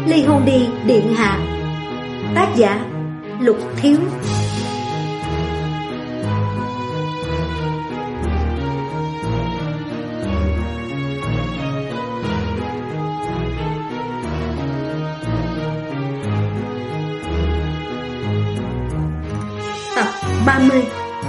Ly hôn đi điện hạ. Tác giả Lục Thiếu. Tập 30.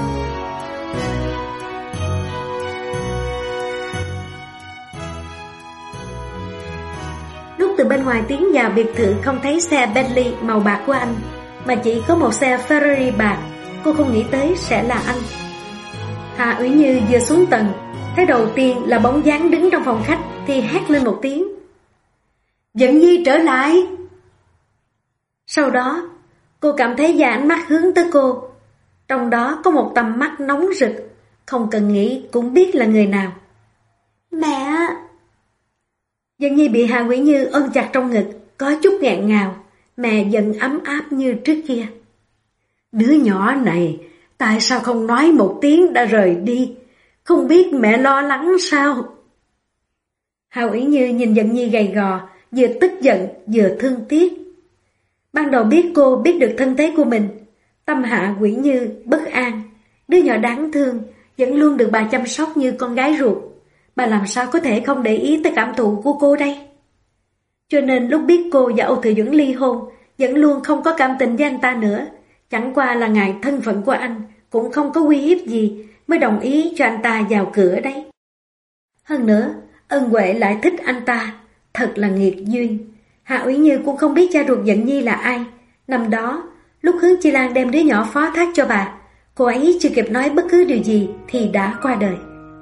Lúc từ bên ngoài tiến vào biệt thự không thấy xe Bentley màu bạc của anh, mà chỉ có một xe Ferrari bạc, cô không nghĩ tới sẽ là anh. Hạ Uyển Như vừa xuống tầng, thấy đầu tiên là bóng dáng đứng trong phòng khách thì hét lên một tiếng: Dận Nhi trở lại. Sau đó cô cảm thấy vài ánh mắt hướng tới cô, trong đó có một tầm mắt nóng rực, không cần nghĩ cũng biết là người nào. Mẹ! Dận Nhi bị Hạ Uyển Như ôm chặt trong ngực, có chút nghẹn ngào, mẹ vẫn ấm áp như trước kia. Đứa nhỏ này, tại sao không nói một tiếng đã rời đi? Không biết mẹ lo lắng sao? Hạ Uyển Như nhìn Dận Nhi gầy gò, vừa tức giận vừa thương tiếc. Ban đầu biết cô biết được thân thế của mình, tâm Hạ Uyển Như bất an. Đứa nhỏ đáng thương, vẫn luôn được bà chăm sóc như con gái ruột. Bà làm sao có thể không để ý tới cảm thụ của cô đây? Cho nên lúc biết cô và Âu Thừa Duẩn ly hôn, vẫn luôn không có cảm tình với anh ta nữa. Chẳng qua là ngại thân phận của anh, cũng không có uy hiếp gì, mới đồng ý cho anh ta vào cửa đấy. Hơn nữa, Ân Huệ lại thích anh ta, thật là nghiệt duyên. Hạ Uyển Như cũng không biết cha ruột Dận Nhi là ai. Năm đó, lúc Hướng Chi Lan đem đứa nhỏ phó thác cho bà, cô ấy chưa kịp nói bất cứ điều gì thì đã qua đời.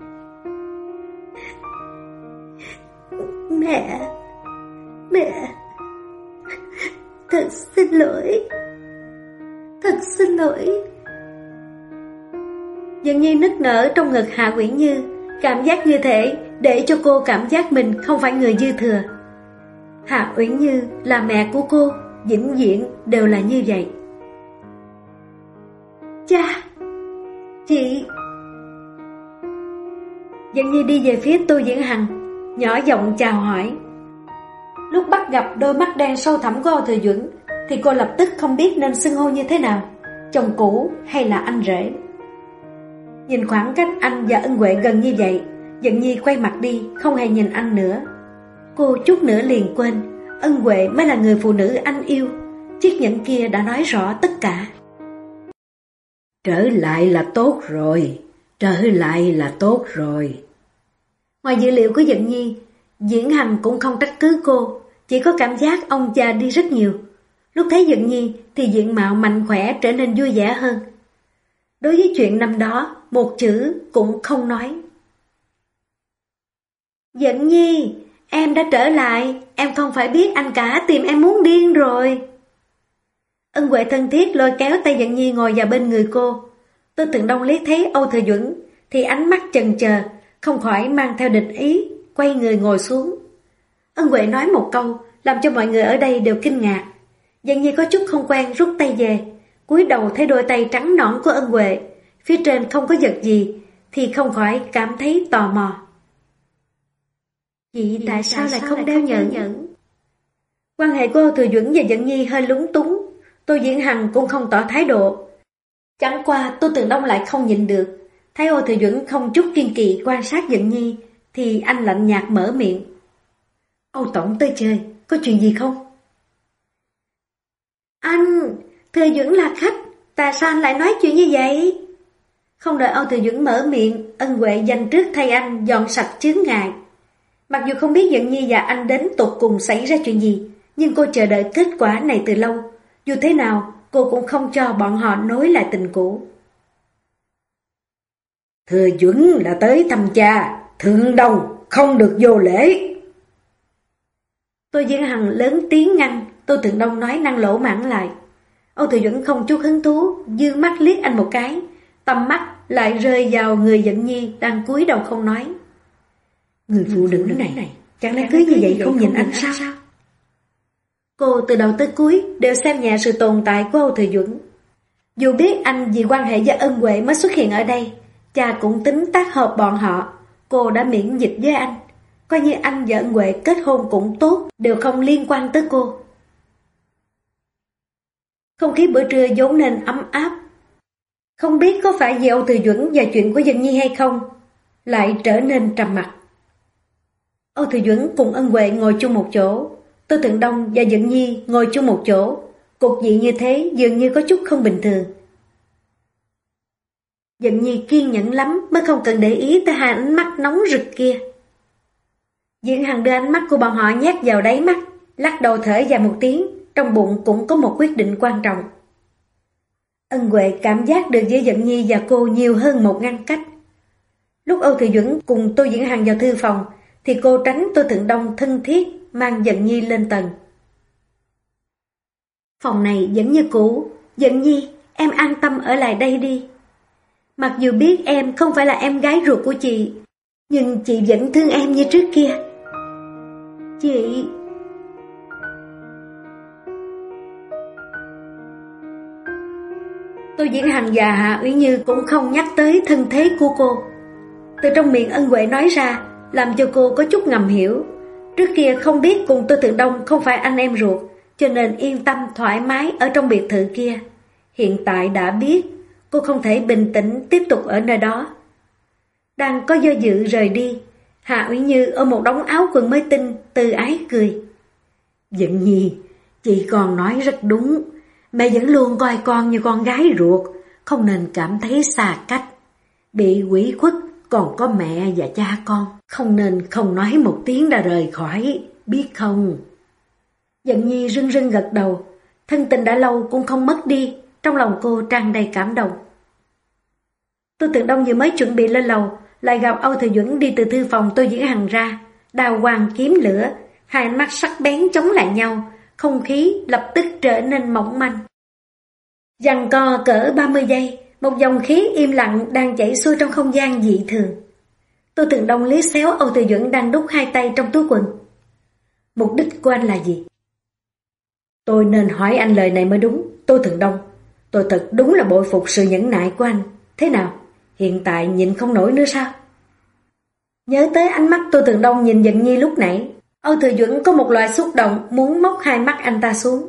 Mẹ, thật xin lỗi. Dận Nhi nức nở trong ngực Hạ Uyển Như, cảm giác như thể để cho cô cảm giác mình không phải người dư thừa. Hạ Uyển Như là mẹ của cô, vĩnh viễn đều là như vậy. Cha, chị. Dận Nhi đi về phía Tô Diễn Hằng, nhỏ giọng chào hỏi. Lúc bắt gặp đôi mắt đen sâu thẳm của Âu Thừa Duẩn thì cô lập tức không biết nên xưng hô như thế nào, chồng cũ hay là anh rể. Nhìn khoảng cách anh và Ân Huệ gần như vậy, Dận Nhi quay mặt đi, không hề nhìn anh nữa. Cô chút nữa liền quên, Ân Huệ mới là người phụ nữ anh yêu. Chiếc nhẫn kia đã nói rõ tất cả. Trở lại là tốt rồi. Ngoài dữ liệu của Dận Nhi, Diễn Hằng cũng không trách cứ cô, chỉ có cảm giác ông già đi rất nhiều. Lúc thấy Dận Nhi thì diện mạo mạnh khỏe trở nên vui vẻ hơn. Đối với chuyện năm đó, một chữ cũng không nói. Dận Nhi, em đã trở lại, em không phải biết anh cả tìm em muốn điên rồi. Ân Huệ thân thiết lôi kéo tay Dận Nhi ngồi vào bên người cô. Tô Tường Đông liếc thấy Âu Thừa Duẩn thì ánh mắt chần chờ, không khỏi mang theo địch ý, quay người ngồi xuống. Ân Huệ nói một câu làm cho mọi người ở đây đều kinh ngạc. Dận Nhi có chút không quen rút tay về, cúi đầu thấy đôi tay trắng nõn của Ân Huệ, phía trên không có vật gì, thì không khỏi cảm thấy tò mò. Chị tại sao lại không đeo nhẫn? Quan hệ của Âu Thừa Duẩn và Dận Nhi hơi lúng túng. Tô Diễn Hằng cũng không tỏ thái độ. Chẳng qua Tô Tường Đông lại không nhịn được, thấy Âu Thừa Duẩn không chút kiên kỵ quan sát Dận Nhi thì anh lạnh nhạt mở miệng. Âu tổng tới chơi, có chuyện gì không? Anh, Thừa Duẩn là khách, tại sao anh lại nói chuyện như vậy? Không đợi Âu Thừa Duẩn mở miệng, Ân Huệ dành trước thay anh dọn sạch chướng ngại. Mặc dù không biết Dận Nhi và anh đến tột cùng xảy ra chuyện gì, nhưng cô chờ đợi kết quả này từ lâu. Dù thế nào, cô cũng không cho bọn họ nối lại tình cũ. Thừa Duẩn là tới thăm cha, thượng đồng, không được vô lễ. Tô Diễn Hằng lớn tiếng ngăn, Tô Thượng Đông nói năng lỗ mãng lại. Âu Thừa Duẩn không chút hứng thú, dương mắt liếc anh một cái, tầm mắt lại rơi vào người Dận Nhi đang cúi đầu không nói. Người phụ nữ này, chẳng lẽ cứ như vậy không nhìn anh sao? Cô từ đầu tới cuối đều xem nhẹ sự tồn tại của Âu Thừa Duẩn. Dù biết anh vì quan hệ với Ân Huệ mới xuất hiện ở đây, cha cũng tính tác hợp bọn họ, cô đã miễn dịch với anh. Coi như anh và Ân Huệ kết hôn cũng tốt, đều không liên quan tới cô. Không khí bữa trưa vốn nên ấm áp. Không biết có phải vì Âu Thừa Duẩn và chuyện của Dận Nhi hay không, lại trở nên trầm mặc. Âu Thừa Duẩn cùng Ân Huệ ngồi chung một chỗ, Tô Thượng Đông và Dận Nhi ngồi chung một chỗ. Cục diện như thế dường như có chút không bình thường. Dận Nhi kiên nhẫn lắm mới không cần để ý tới hai ánh mắt nóng rực kia. Diễn Hằng đưa ánh mắt của bọn họ nhét vào đáy mắt, lắc đầu thở dài một tiếng, trong bụng cũng có một quyết định quan trọng. Ân Huệ cảm giác được giữa Dận Nhi và cô nhiều hơn một ngăn cách. Lúc Âu Thừa Duẩn cùng Tô Diễn Hằng vào thư phòng, thì cô tránh Tô Thượng Đông thân thiết mang Dận Nhi lên tầng. Phòng này vẫn như cũ, Dận Nhi, em an tâm ở lại đây đi. Mặc dù biết em không phải là em gái ruột của chị, nhưng chị vẫn thương em như trước kia. Chị... Tô Diễn Hằng và Hạ Uyển Như cũng không nhắc tới thân thế của cô. Từ trong miệng Ân Huệ nói ra, làm cho cô có chút ngầm hiểu. Trước kia không biết cùng Tô Thượng Đông không phải anh em ruột, cho nên yên tâm thoải mái ở trong biệt thự kia. Hiện tại đã biết, cô không thể bình tĩnh tiếp tục ở nơi đó. Đang có do dự rời đi, Hạ Uyển Như ôm một đống áo quần mới tinh, từ ái cười. Dận Nhi, chị còn nói rất đúng. Mẹ vẫn luôn coi con như con gái ruột, không nên cảm thấy xa cách. Bị ủy khuất còn có mẹ và cha con, không nên không nói một tiếng đã rời khỏi, biết không? Dận Nhi rưng rưng gật đầu, thân tình đã lâu cũng không mất đi, trong lòng cô tràn đầy cảm động. Tô Thượng Đông vừa mới chuẩn bị lên lầu, lại gặp Âu Thừa Duẩn đi từ thư phòng Tô Diễn Hằng ra, đào hoàng kiếm lửa, hai ánh mắt sắc bén chống lại nhau, không khí lập tức trở nên mỏng manh. Giằng co cỡ 30 giây, một dòng khí im lặng đang chảy xuôi trong không gian dị thường. Tô Thượng Đông liếc xéo Âu Thừa Duẩn đang đút hai tay trong túi quần. Mục đích của anh là gì? Tôi nên hỏi anh lời này mới đúng, Tô Thượng Đông. Tôi thật đúng là bội phục sự nhẫn nại của anh. Thế nào? Hiện tại nhịn không nổi nữa sao? Nhớ tới ánh mắt Tô Thượng Đông nhìn Dận Nhi lúc nãy, Âu Thừa Duẩn có một loại xúc động muốn móc hai mắt anh ta xuống.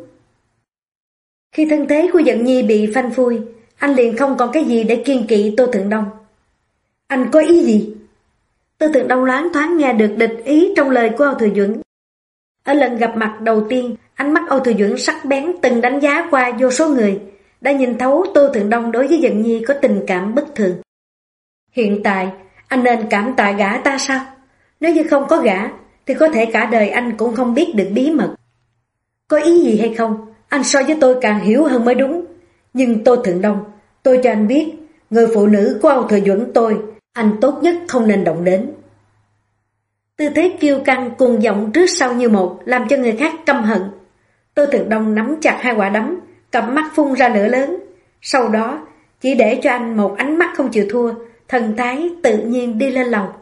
Khi thân thế của Dận Nhi bị phanh phui, anh liền không còn cái gì để kiêng kỵ Tô Thượng Đông. Anh có ý gì? Tô Thượng Đông loáng thoáng nghe được địch ý trong lời của Âu Thừa Duẩn. Ở lần gặp mặt đầu tiên, ánh mắt Âu Thừa Duẩn sắc bén từng đánh giá qua vô số người, đã nhìn thấu Tô Thượng Đông đối với Dận Nhi có tình cảm bất thường. Hiện tại, anh nên cảm tạ gã ta sao? Nếu như không có gã, thì có thể cả đời anh cũng không biết được bí mật. Có ý gì hay không? Anh so với tôi càng hiểu hơn mới đúng. Nhưng Tô Thượng Đông, tôi cho anh biết, người phụ nữ của Âu Thừa Duẩn tôi, anh tốt nhất không nên động đến. Tư thế kiêu căng cùng giọng trước sau như một, làm cho người khác căm hận. Tô Thượng Đông nắm chặt hai quả đấm, cặp mắt phun ra lửa lớn. Sau đó, chỉ để cho anh một ánh mắt không chịu thua, thần thái tự nhiên đi lên lầu.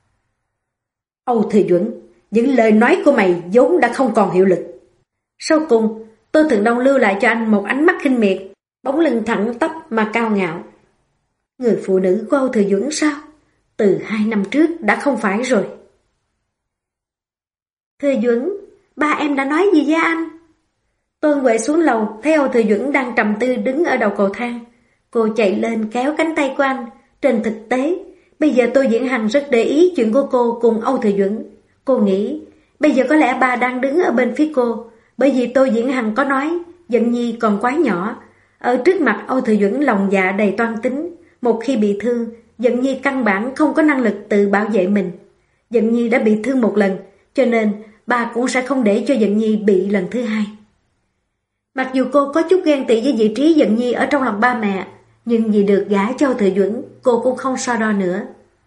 Âu Thừa Duẩn, những lời nói của mày vốn đã không còn hiệu lực. Sau cùng, Tô Thượng Đông lưu lại cho anh một ánh mắt khinh miệt, bóng lưng thẳng tắp mà cao ngạo. Người phụ nữ của Âu Thừa Duẩn sao? Từ 2 năm trước đã không phải rồi. Thừa Duẩn, ba em đã nói gì với anh? Tôn Huệ xuống lầu, thấy Âu Thừa Duẩn đang trầm tư đứng ở đầu cầu thang. Cô chạy lên kéo cánh tay của anh. Trên thực tế, bây giờ Tô Diễn Hằng rất để ý chuyện của cô cùng Âu Thừa Duẩn. Cô nghĩ, bây giờ có lẽ ba đang đứng ở bên phía cô, bởi vì Tô Diễn Hằng có nói, Dận Nhi còn quá nhỏ. Ở trước mặt Âu Thừa Duẩn lòng dạ đầy toan tính, một khi bị thương, Dận Nhi căn bản không có năng lực tự bảo vệ mình. Dận Nhi đã bị thương một lần, cho nên ba cũng sẽ không để cho Dận Nhi bị lần thứ hai. Mặc dù cô có chút ghen tị với vị trí Dận Nhi ở trong lòng ba mẹ, nhưng vì được gả cho Âu Thừa Duẩn, cô cũng không so đo nữa.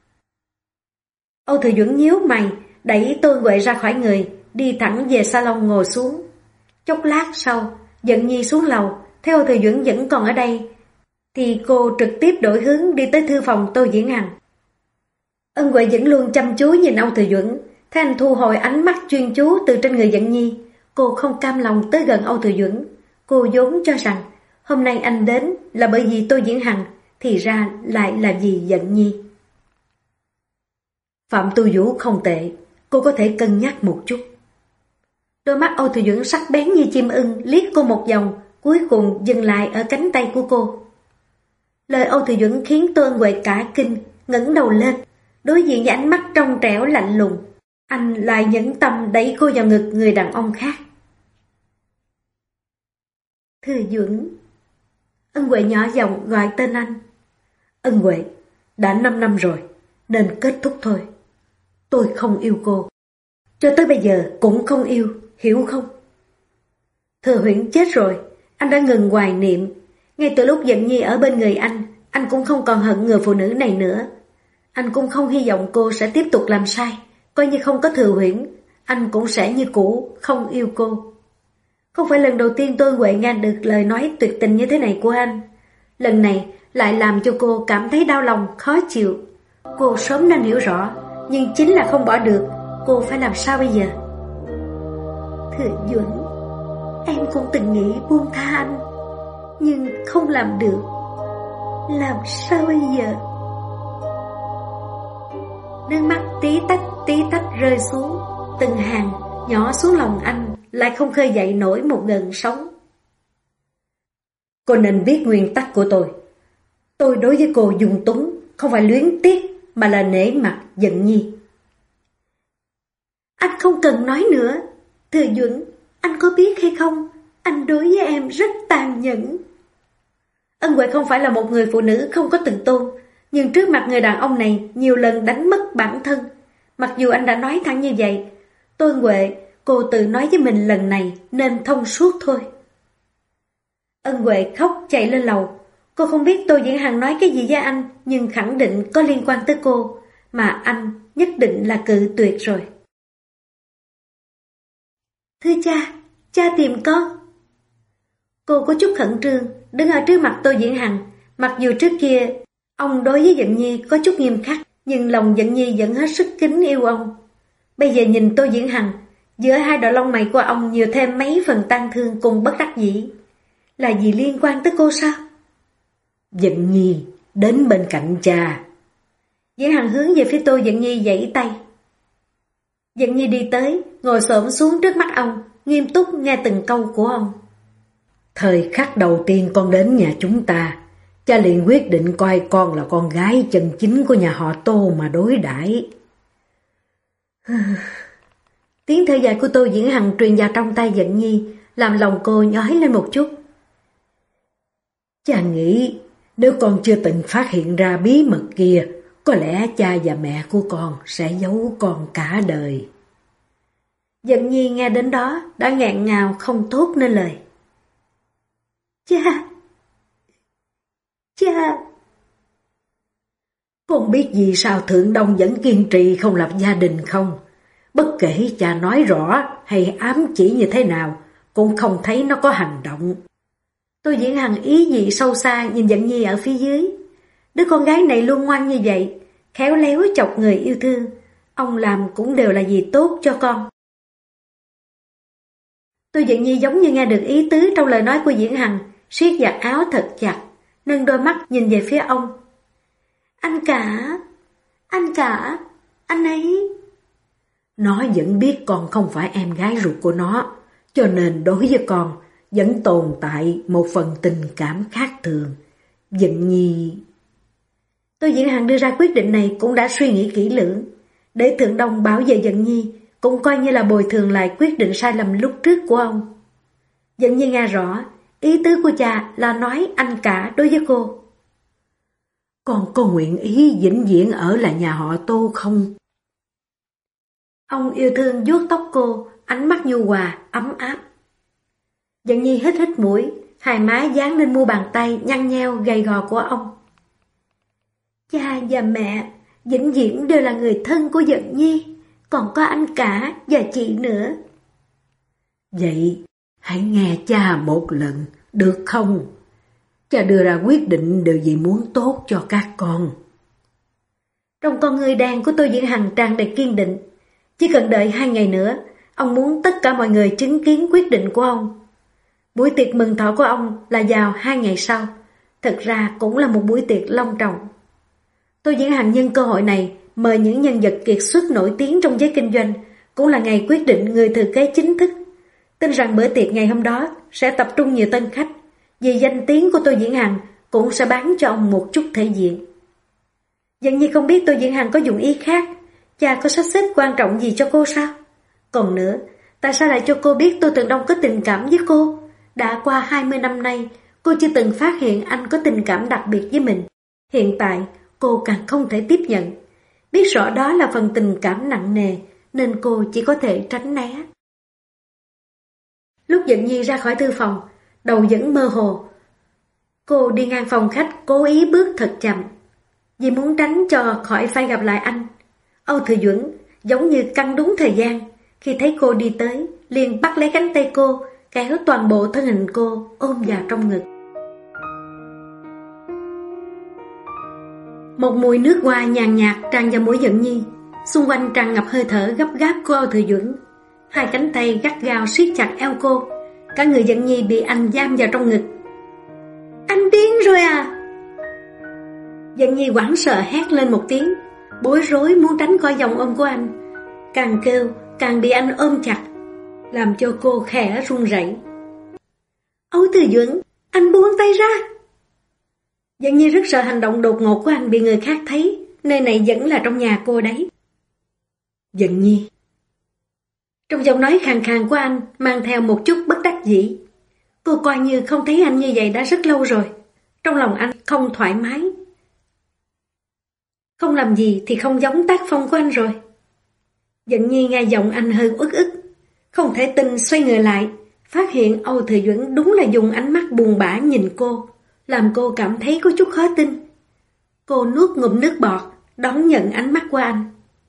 Âu Thừa Duẩn nhíu mày, đẩy Tô Huệ ra khỏi người, đi thẳng về salon ngồi xuống. Chốc lát sau, Dận Nhi xuống lầu, thấy Âu Thừa Duẩn vẫn còn ở đây, thì cô trực tiếp đổi hướng đi tới thư phòng Tô Diễn Hằng. Ân Huệ vẫn luôn chăm chú nhìn Âu Thừa Duẩn, thấy anh thu hồi ánh mắt chuyên chú từ trên người Dận Nhi. Cô không cam lòng tới gần Âu Thừa Duẩn. Cô vốn cho rằng hôm nay anh đến là bởi vì Tô Diễn Hằng, thì ra lại là vì Dận Nhi. Phạm Tu Vũ không tệ, cô có thể cân nhắc một chút. Đôi mắt Âu Thừa Duẩn sắc bén như chim ưng liếc cô một vòng, cuối cùng dừng lại ở cánh tay của cô. Lời Âu Thừa Duẩn khiến Tô Ân Huệ cả kinh, ngẩng đầu lên, đối diện với ánh mắt trong trẻo lạnh lùng. Anh lại nhẫn tâm đẩy cô vào ngực người đàn ông khác. Thừa Duẩn. Ân Huệ nhỏ giọng gọi tên anh. Ân Huệ, đã 5 năm rồi, nên kết thúc thôi. Tôi không yêu cô. Cho tới bây giờ cũng không yêu, hiểu không? Thừa Huyễn chết rồi, anh đã ngừng hoài niệm. Ngay từ lúc Dận Nhi ở bên người anh cũng không còn hận người phụ nữ này nữa. Anh cũng không hy vọng cô sẽ tiếp tục làm sai. Coi như không có Thừa Huyễn, anh cũng sẽ như cũ, không yêu cô. Không phải lần đầu tiên tôi Huệ nghe được lời nói tuyệt tình như thế này của anh. Lần này lại làm cho cô cảm thấy đau lòng, khó chịu. Cô sớm nên hiểu rõ, nhưng chính là không bỏ được. Cô phải làm sao bây giờ? Thừa Duẩn, em cũng từng nghĩ buông tha anh, nhưng không làm được. Làm sao bây giờ? Nước mắt tí tách rơi xuống, từng hàng nhỏ xuống lòng anh, lại không khơi dậy nổi một gợn sóng. Cô nên biết nguyên tắc của tôi. Tôi đối với cô dung túng, không phải luyến tiếc, mà là nể mặt Dận Nhi. Anh không cần nói nữa. Thừa Duẩn, anh có biết hay không, anh đối với em rất tàn nhẫn. Ân Huệ không phải là một người phụ nữ không có tự tôn, nhưng trước mặt người đàn ông này nhiều lần đánh mất bản thân. Mặc dù anh đã nói thẳng như vậy, Tô Huệ, cô tự nói với mình lần này nên thông suốt thôi. Ân Huệ khóc chạy lên lầu. Cô không biết Tô Diễn Hằng nói cái gì với anh, nhưng khẳng định có liên quan tới cô, mà anh nhất định là cự tuyệt rồi. Thưa cha tìm con. Cô có chút khẩn trương, đứng ở trước mặt Tô Diễn Hằng. Mặc dù trước kia ông đối với Dận Nhi có chút nghiêm khắc, nhưng lòng Dận Nhi vẫn hết sức kính yêu ông. Bây giờ nhìn Tô Diễn Hằng, giữa hai đội lông mày của ông nhiều thêm mấy phần tang thương cùng bất đắc dĩ. Là gì liên quan tới cô sao? Dận Nhi, đến bên cạnh cha. Diễn Hằng hướng về phía Tô Dận Nhi vẫy tay. Dận Nhi đi tới, ngồi xổm xuống trước mắt ông, nghiêm túc nghe từng câu của ông. Thời khắc đầu tiên con đến nhà chúng ta, cha liền quyết định coi con là con gái chân chính của nhà họ Tô mà đối đãi. Tiếng thở dài của Tô Diễn Hằng truyền vào trong tay Dận Nhi, làm lòng cô nhói lên một chút. Cha nghĩ nếu con chưa từng phát hiện ra bí mật kia, có lẽ cha và mẹ của con sẽ giấu con cả đời. Dận Nhi nghe đến đó đã nghẹn ngào không thốt nên lời. Cha. Con biết vì sao Thượng Đông vẫn kiên trì không lập gia đình không? Bất kể cha nói rõ hay ám chỉ như thế nào, cũng không thấy nó có hành động. Tô Diễn Hằng ý vị sâu xa nhìn Dận Nhi ở phía dưới. Đứa con gái này luôn ngoan như vậy, khéo léo chọc người yêu thương. Ông làm cũng đều là vì tốt cho con. Tô Dận Nhi giống như nghe được ý tứ trong lời nói của Diễn Hằng, siết giặt áo thật chặt, nâng đôi mắt nhìn về phía ông. Anh cả, anh ấy. Nó vẫn biết con không phải em gái ruột của nó, cho nên đối với con vẫn tồn tại một phần tình cảm khác thường. Dận Nhi. Tô Diễn Hằng đưa ra quyết định này cũng đã suy nghĩ kỹ lưỡng. Để Thượng Đông bảo vệ Dận Nhi cũng coi như là bồi thường lại quyết định sai lầm lúc trước của ông. Dận Nhi nghe rõ, ý tứ của cha là nói anh cả đối với cô. Con có nguyện ý vĩnh viễn ở lại nhà họ Tô không? Ông yêu thương vuốt tóc cô, ánh mắt nhu hòa, ấm áp. Dận Nhi hít mũi, hai má dán lên mu bàn tay nhăn nheo gầy gò của ông. Cha và mẹ vĩnh viễn đều là người thân của Dận Nhi, còn có anh cả và chị nữa. Vậy hãy nghe cha một lần, được không? Cha đưa ra quyết định đều vì muốn tốt cho các con. Trong con người đàn của Tô Diễn Hằng tràn đầy kiên định. Chỉ cần đợi 2 ngày nữa, ông muốn tất cả mọi người chứng kiến quyết định của ông. Buổi tiệc mừng thọ của ông là vào 2 ngày sau. Thật ra cũng là một buổi tiệc long trọng. Tô Diễn Hằng nhân cơ hội này mời những nhân vật kiệt xuất nổi tiếng trong giới kinh doanh, cũng là ngày quyết định người thừa kế chính thức. tin rằng bữa tiệc ngày hôm đó sẽ tập trung nhiều tân khách, vì danh tiếng của Tô Diễn Hằng cũng sẽ bán cho ông một chút thể diện. Dường như không biết Tô Diễn Hằng có dụng ý khác, cha có sắp xếp quan trọng gì cho cô sao? Còn nữa, tại sao lại cho cô biết Tô Tường Đông có tình cảm với cô? Đã qua 20 năm nay, cô chưa từng phát hiện anh có tình cảm đặc biệt với mình. Hiện tại, cô càng không thể tiếp nhận. Biết rõ đó là phần tình cảm nặng nề, nên cô chỉ có thể tránh né. Lúc Dận Nhi ra khỏi thư phòng, đầu vẫn mơ hồ. Cô đi ngang phòng khách, cố ý bước thật chậm, vì muốn tránh cho khỏi phải gặp lại anh. Âu Thừa Duẩn giống như căn đúng thời gian, khi thấy cô đi tới, liền bắt lấy cánh tay cô, kéo toàn bộ thân hình cô ôm vào trong ngực. Một mùi nước hoa nhàn nhạt tràn vào mũi Dận Nhi, xung quanh tràn ngập hơi thở gấp gáp của Âu Thừa Duẩn. Hai cánh tay gắt gao siết chặt eo cô, cả người Dận Nhi bị anh giam vào trong ngực. Anh điên rồi à? Dận Nhi hoảng sợ hét lên một tiếng, bối rối muốn tránh khỏi vòng ôm của anh. Càng kêu càng bị anh ôm chặt, làm cho cô khẽ run rẩy. Âu Thừa Duẩn, anh buông tay ra. Dận Nhi rất sợ hành động đột ngột của anh bị người khác thấy, nơi này vẫn là trong nhà cô đấy. Dận Nhi. Trong giọng nói khàn khàn của anh mang theo một chút bất đắc dĩ. Cô coi như không thấy anh như vậy đã rất lâu rồi. Trong lòng anh không thoải mái. Không làm gì thì không giống tác phong của anh rồi. Dận Nhi nghe giọng anh hơi uất ức, không thể tin xoay người lại, phát hiện Âu Thừa Duẩn đúng là dùng ánh mắt buồn bã nhìn cô, làm cô cảm thấy có chút khó tin. Cô nuốt ngụm nước bọt, đón nhận ánh mắt của anh.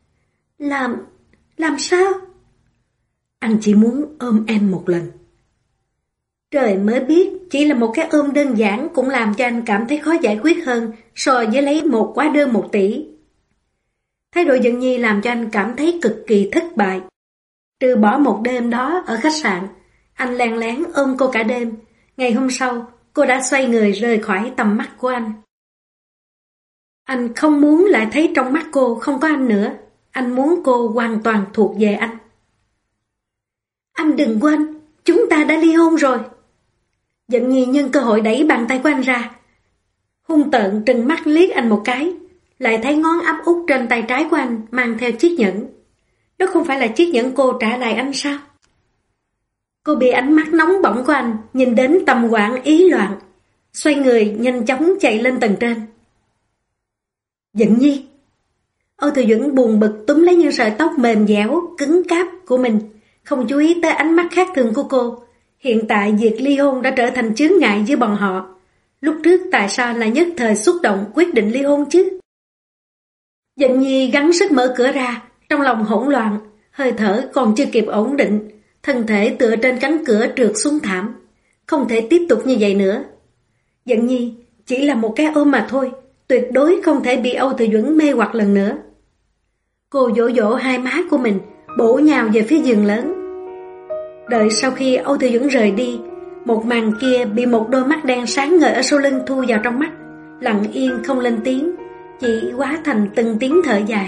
Làm sao? Anh chỉ muốn ôm em một lần. Trời mới biết, chỉ là một cái ôm đơn giản cũng làm cho anh cảm thấy khó giải quyết hơn so với lấy một hóa đơn 1 tỷ. Thái độ Dận Nhi làm cho anh cảm thấy cực kỳ thất bại. Trừ bỏ một đêm đó ở khách sạn, anh lén lén ôm cô cả đêm. Ngày hôm sau, cô đã xoay người rời khỏi tầm mắt của anh. Anh không muốn lại thấy trong mắt cô không có anh nữa. Anh muốn cô hoàn toàn thuộc về anh. Anh đừng quên, chúng ta đã ly hôn rồi. Dận Nhi nhân cơ hội đẩy bàn tay của anh ra, hung tợn trừng mắt liếc anh một cái, lại thấy ngón áp út trên tay trái của anh mang theo chiếc nhẫn. Đó không phải là chiếc nhẫn cô trả lại anh sao? Cô bị ánh mắt nóng bỏng của anh nhìn đến tâm hoảng ý loạn, xoay người nhanh chóng chạy lên tầng trên. Dận Nhi. Âu Thừa Duẩn buồn bực túm lấy những sợi tóc mềm dẻo, cứng cáp của mình, không chú ý tới ánh mắt khác thường của cô. Hiện tại việc ly hôn đã trở thành chướng ngại với bọn họ. Lúc trước tại sao lại nhất thời xúc động quyết định ly hôn chứ? Dận Nhi gắng sức mở cửa ra, trong lòng hỗn loạn, hơi thở còn chưa kịp ổn định, thân thể tựa trên cánh cửa trượt xuống thảm. Không thể tiếp tục như vậy nữa. Dận Nhi chỉ là một cái ôm mà thôi, tuyệt đối không thể bị Âu Thừa Duẩn mê hoặc lần nữa. Cô dỗ dỗ hai má của mình, bổ nhào về phía giường lớn. Đợi sau khi Âu Thừa Duẩn rời đi, một màn kia bị một đôi mắt đen sáng ngời ở sau lưng thu vào trong mắt, lặng yên không lên tiếng, chỉ hóa thành từng tiếng thở dài.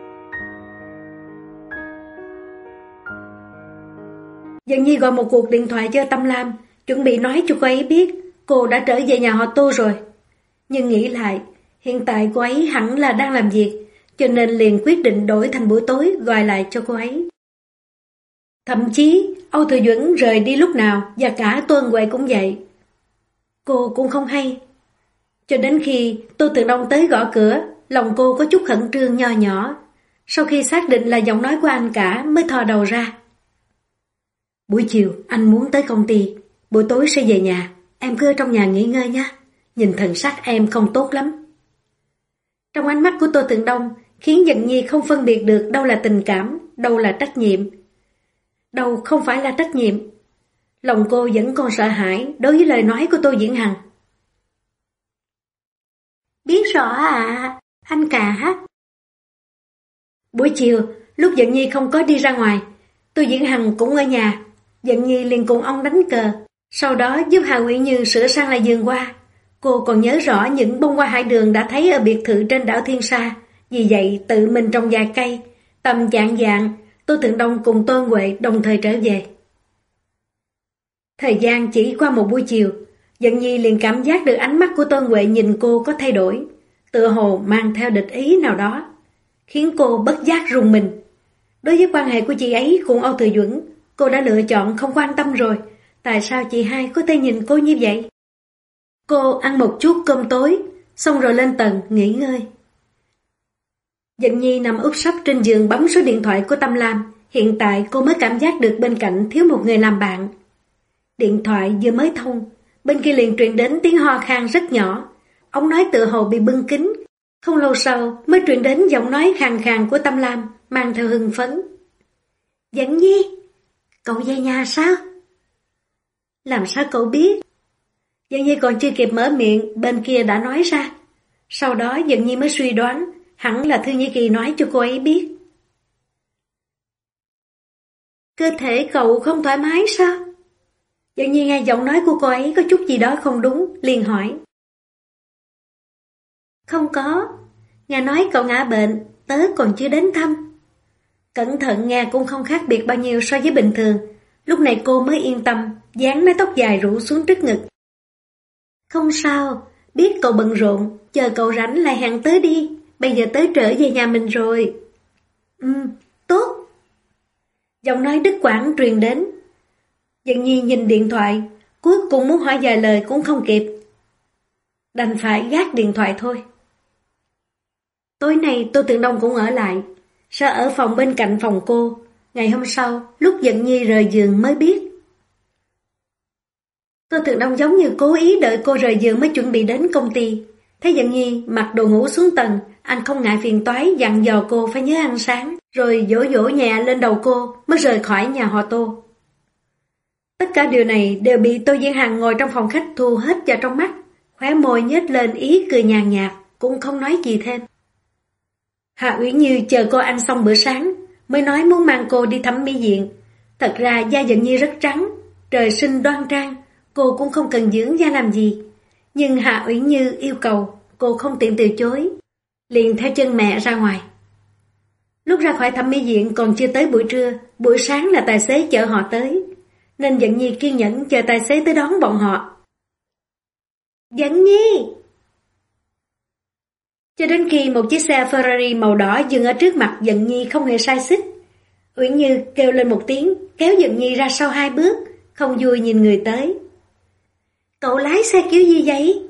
Dận Nhi gọi một cuộc điện thoại cho Tâm Lam, chuẩn bị nói cho cô ấy biết cô đã trở về nhà họ Tô rồi. Nhưng nghĩ lại, hiện tại cô ấy hẳn là đang làm việc, cho nên liền quyết định đổi thành buổi tối gọi lại cho cô ấy. Thậm chí Âu Thừa Duẩn rời đi lúc nào và cả Tô Ân Huệ cũng vậy. Cô cũng không hay. Cho đến khi Tô Tường Đông tới gõ cửa, lòng cô có chút khẩn trương nho nhỏ. Sau khi xác định là giọng nói của anh cả mới thò đầu ra. Buổi chiều anh muốn tới công ty, buổi tối sẽ về nhà, em cứ ở trong nhà nghỉ ngơi nha. Nhìn thần sắc em không tốt lắm. Trong ánh mắt của Tô Tường Đông khiến Dận Nhi không phân biệt được đâu là tình cảm, đâu là trách nhiệm. Đâu không phải là trách nhiệm. Lòng cô vẫn còn sợ hãi đối với lời nói của Tô Diễn Hằng. Biết rõ à, anh cả. Buổi chiều, lúc Dận Nhi không có đi ra ngoài, Tô Diễn Hằng cũng ở nhà. Dận Nhi liền cùng ông đánh cờ, sau đó giúp Hà Uyển Như sửa sang lại vườn hoa. Cô còn nhớ rõ những bông hoa hải đường đã thấy ở biệt thự trên đảo Thiên Sa, vì vậy tự mình trồng vài cây. Tầm chạng vạng, Tô Thượng Đông cùng Tô Ân Huệ đồng thời trở về. Thời gian chỉ qua một buổi chiều, Dận Nhi liền cảm giác được ánh mắt của Tôn Huệ nhìn cô có thay đổi, tựa hồ mang theo địch ý nào đó, khiến cô bất giác rùng mình. Đối với quan hệ của chị ấy cùng Âu Thừa Duẩn, cô đã lựa chọn không quan tâm rồi, tại sao chị hai có thể nhìn cô như vậy? Cô ăn một chút cơm tối, xong rồi lên tầng nghỉ ngơi. Dận Nhi nằm úp sấp trên giường bấm số điện thoại của Tâm Lam, hiện tại cô mới cảm giác được bên cạnh thiếu một người làm bạn. Điện thoại vừa mới thông, bên kia liền truyền đến tiếng ho khan rất nhỏ, ống nói tựa hồ bị bưng kín. Không lâu sau mới truyền đến giọng nói khàn khàn của Tâm Lam, mang theo hưng phấn. Dận Nhi, cậu về nhà sao? Làm sao cậu biết? Dận Nhi còn chưa kịp mở miệng, bên kia đã nói ra. Sau đó Dận Nhi mới suy đoán, hẳn là Thư Nhi Kỳ nói cho cô ấy biết. Cơ thể cậu không thoải mái sao? Dận Nhi nghe giọng nói của cô ấy có chút gì đó không đúng, liền hỏi. Không có, nghe nói cậu ngã bệnh, tớ còn chưa đến thăm. Cẩn thận nghe cũng không khác biệt bao nhiêu so với bình thường, lúc này cô mới yên tâm, dán mái tóc dài rủ xuống trước ngực. Không sao, biết cậu bận rộn, chờ cậu rảnh lại hẹn tớ đi, bây giờ tớ trở về nhà mình rồi. Tốt. Giọng nói đứt quãng truyền đến. Dận Nhi nhìn điện thoại, cuối cùng muốn hỏi vài lời cũng không kịp. Đành phải gác điện thoại thôi. Tối nay Tô Tường Đông cũng ở lại, sẽ ở phòng bên cạnh phòng cô. Ngày hôm sau, lúc Dận Nhi rời giường mới biết. Tô Tường Đông giống như cố ý đợi cô rời giường mới chuẩn bị đến công ty. Thấy Dận Nhi mặc đồ ngủ xuống tầng, anh không ngại phiền toái dặn dò cô phải nhớ ăn sáng, rồi dỗ dỗ nhẹ lên đầu cô mới rời khỏi nhà họ Tô. Tất cả điều này đều bị Tô Diễn Hằng ngồi trong phòng khách thu hết vào trong mắt, khóe môi nhếch lên ý cười nhàn nhạt, cũng không nói gì thêm. Hạ Uyển Như chờ cô ăn xong bữa sáng, mới nói muốn mang cô đi thẩm mỹ viện. Thật ra da Dận Nhi rất trắng, trời sinh đoan trang, cô cũng không cần dưỡng da làm gì. Nhưng Hạ Uyển Như yêu cầu, cô không tiện từ chối, liền theo chân mẹ ra ngoài. Lúc ra khỏi thẩm mỹ viện còn chưa tới buổi trưa, buổi sáng là tài xế chở họ tới, nên Dận Nhi kiên nhẫn chờ tài xế tới đón bọn họ. Dận Nhi! Cho đến khi một chiếc xe Ferrari màu đỏ dừng ở trước mặt Dận Nhi không hề sai xích. Uyển Như kêu lên một tiếng, kéo Dận Nhi ra sau 2 bước, không vui nhìn người tới. Cậu lái xe kiểu gì vậy?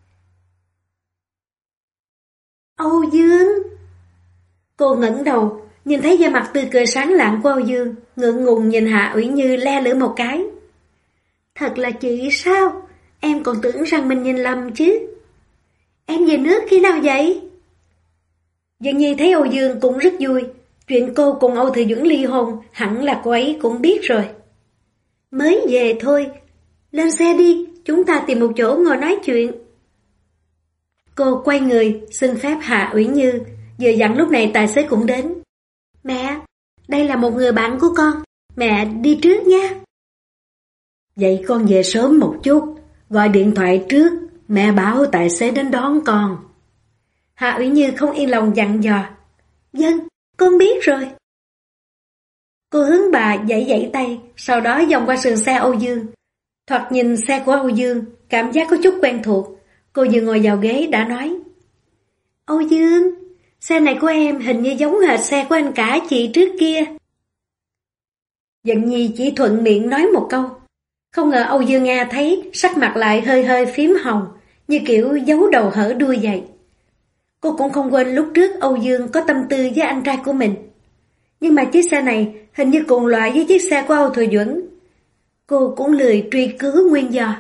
Âu Dương! Cô ngẩng đầu, nhìn thấy da mặt tươi cười sáng lạng của Âu Dương, ngượng ngùng nhìn Hạ Uyển Như le lưỡi một cái. Thật là chị sao? Em còn tưởng rằng mình nhìn lầm chứ. Em về nước khi nào vậy? Dận Nhi thấy Âu Dương cũng rất vui, chuyện cô cùng Âu Thừa Duẩn ly hôn hẳn là cô ấy cũng biết rồi. Mới về thôi, lên xe đi, chúng ta tìm một chỗ ngồi nói chuyện. Cô quay người, xin phép Hạ Uyển Như, vừa dặn lúc này tài xế cũng đến. Mẹ, đây là một người bạn của con, mẹ đi trước nha. Vậy con về sớm một chút, gọi điện thoại trước, mẹ bảo tài xế đến đón con. Hạ Uyển Như không yên lòng dặn dò. Vâng, con biết rồi. Cô hướng bà giãy giãy tay, sau đó vòng qua sườn xe Âu Dương. Thoạt nhìn xe của Âu Dương, cảm giác có chút quen thuộc. Cô vừa ngồi vào ghế đã nói. Âu Dương, xe này của em hình như giống hệt xe của anh cả chị trước kia. Dận Nhi chỉ thuận miệng nói một câu. Không ngờ Âu Dương nghe thấy, sắc mặt lại hơi hơi phím hồng, như kiểu giấu đầu hở đuôi vậy. Cô cũng không quên lúc trước Âu Dương có tâm tư với anh trai của mình. Nhưng mà chiếc xe này hình như cùng loại với chiếc xe của Âu Thừa Duẩn. Cô cũng lười truy cứu nguyên do.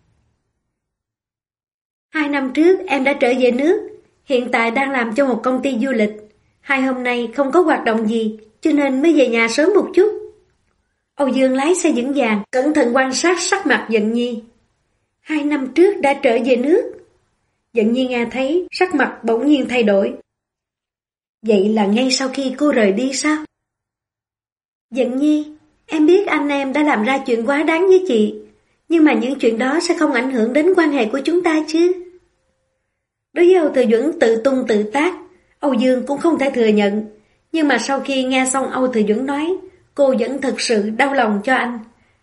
2 năm trước em đã trở về nước, hiện tại đang làm cho một công ty du lịch. 2 hôm nay không có hoạt động gì, cho nên mới về nhà sớm một chút. Âu Dương lái xe vững vàng, cẩn thận quan sát sắc mặt Dận Nhi. 2 năm trước đã trở về nước. Dận Nhi nghe thấy, sắc mặt bỗng nhiên thay đổi. Vậy là ngay sau khi cô rời đi sao? Dận Nhi, em biết anh em đã làm ra chuyện quá đáng với chị, nhưng mà những chuyện đó sẽ không ảnh hưởng đến quan hệ của chúng ta chứ. Đối với Âu Thừa Duẩn tự tung tự tác, Âu Dương cũng không thể thừa nhận, nhưng mà sau khi nghe xong Âu Thừa Duẩn nói, cô vẫn thật sự đau lòng cho anh.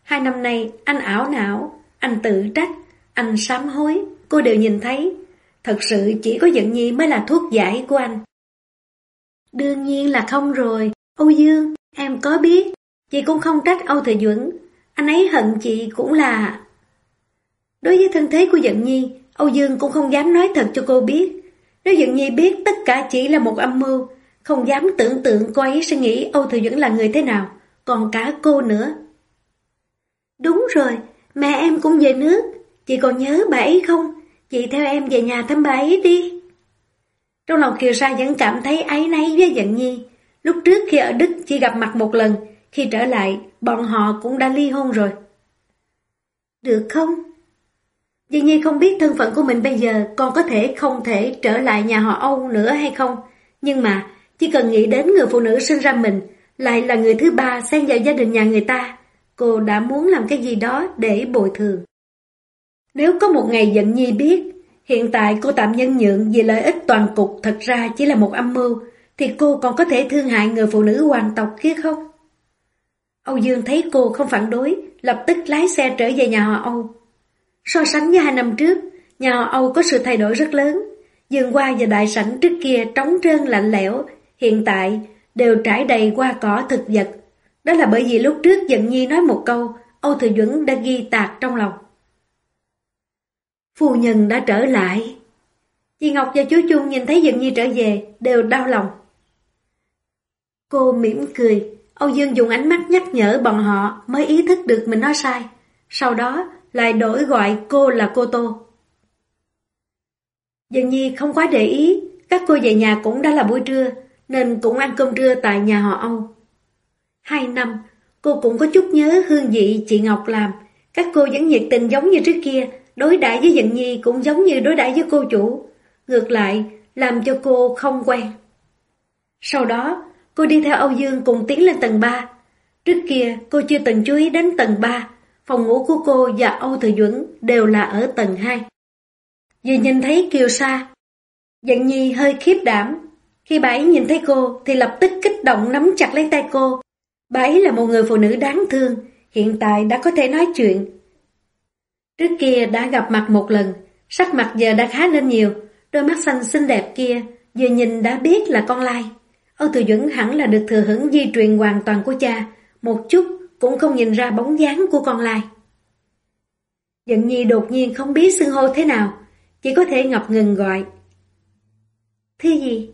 2 năm nay anh ảo não, anh tự trách, anh sám hối, cô đều nhìn thấy. Thật sự chỉ có Dận Nhi mới là thuốc giải của anh. Đương nhiên là không rồi, Âu Dương, em có biết. Chị cũng không trách Âu Thừa Duẩn, anh ấy hận chị cũng là... Đối với thân thế của Dận Nhi, Âu Dương cũng không dám nói thật cho cô biết. Nếu Dận Nhi biết tất cả chỉ là một âm mưu, không dám tưởng tượng cô ấy sẽ nghĩ Âu Thừa Duẩn là người thế nào, còn cả cô nữa. Đúng rồi, mẹ em cũng về nước, chị còn nhớ bà ấy không? Chị theo em về nhà thăm bà ấy đi. Trong lòng Kiều Sa vẫn cảm thấy áy náy với Dận Nhi. Lúc trước khi ở Đức chỉ gặp mặt một lần, khi trở lại bọn họ cũng đã ly hôn rồi. Được không? Dận Nhi không biết thân phận của mình bây giờ còn có thể không thể trở lại nhà họ Âu nữa hay không. Nhưng mà chỉ cần nghĩ đến người phụ nữ sinh ra mình, lại là người thứ ba xen vào gia đình nhà người ta, cô đã muốn làm cái gì đó để bồi thường. Nếu có một ngày Dận Nhi biết hiện tại cô tạm nhân nhượng vì lợi ích toàn cục thật ra chỉ là một âm mưu, thì cô còn có thể thương hại người phụ nữ hoàng tộc kia không? Âu Dương thấy cô không phản đối, lập tức lái xe trở về nhà họ Âu. So sánh với 2 năm trước, nhà họ Âu có sự thay đổi rất lớn. Vườn hoa và đại sảnh trước kia trống trơn lạnh lẽo, hiện tại đều trải đầy hoa cỏ thực vật. Đó là bởi vì lúc trước Dận Nhi nói một câu, Âu Thừa Duẩn đã ghi tạc trong lòng. Phu nhân đã trở lại. Chị Ngọc và chú Chung nhìn thấy Dận Nhi trở về, đều đau lòng. Cô mỉm cười, Âu Dương dùng ánh mắt nhắc nhở bọn họ mới ý thức được mình nói sai. Sau đó lại đổi gọi cô là cô Tô. Dận Nhi không quá để ý, các cô về nhà cũng đã là buổi trưa, nên cũng ăn cơm trưa tại nhà họ Âu. 2 năm, cô cũng có chút nhớ hương vị chị Ngọc làm. Các cô vẫn nhiệt tình giống như trước kia, đối đãi với Dận Nhi cũng giống như đối đãi với cô chủ. Ngược lại, làm cho cô không quen. Sau đó, cô đi theo Âu Dương cùng tiến lên tầng 3. Trước kia, cô chưa từng chú ý đến tầng 3. Phòng ngủ của cô và Âu Thừa Duẩn đều là ở tầng 2. Vừa nhìn thấy Kiều Sa, Dận Nhi hơi khiếp đảm. Khi bà ấy nhìn thấy cô thì lập tức kích động nắm chặt lấy tay cô. Bà ấy là một người phụ nữ đáng thương, hiện tại đã có thể nói chuyện. Trước kia đã gặp mặt một lần, sắc mặt giờ đã khá lên nhiều, đôi mắt xanh xinh đẹp kia, vừa nhìn đã biết là con lai. Âu Thừa Duẩn hẳn là được thừa hưởng di truyền hoàn toàn của cha, một chút cũng không nhìn ra bóng dáng của con lai. Dận Nhi đột nhiên không biết xưng hô thế nào, chỉ có thể ngập ngừng gọi. Thứ gì?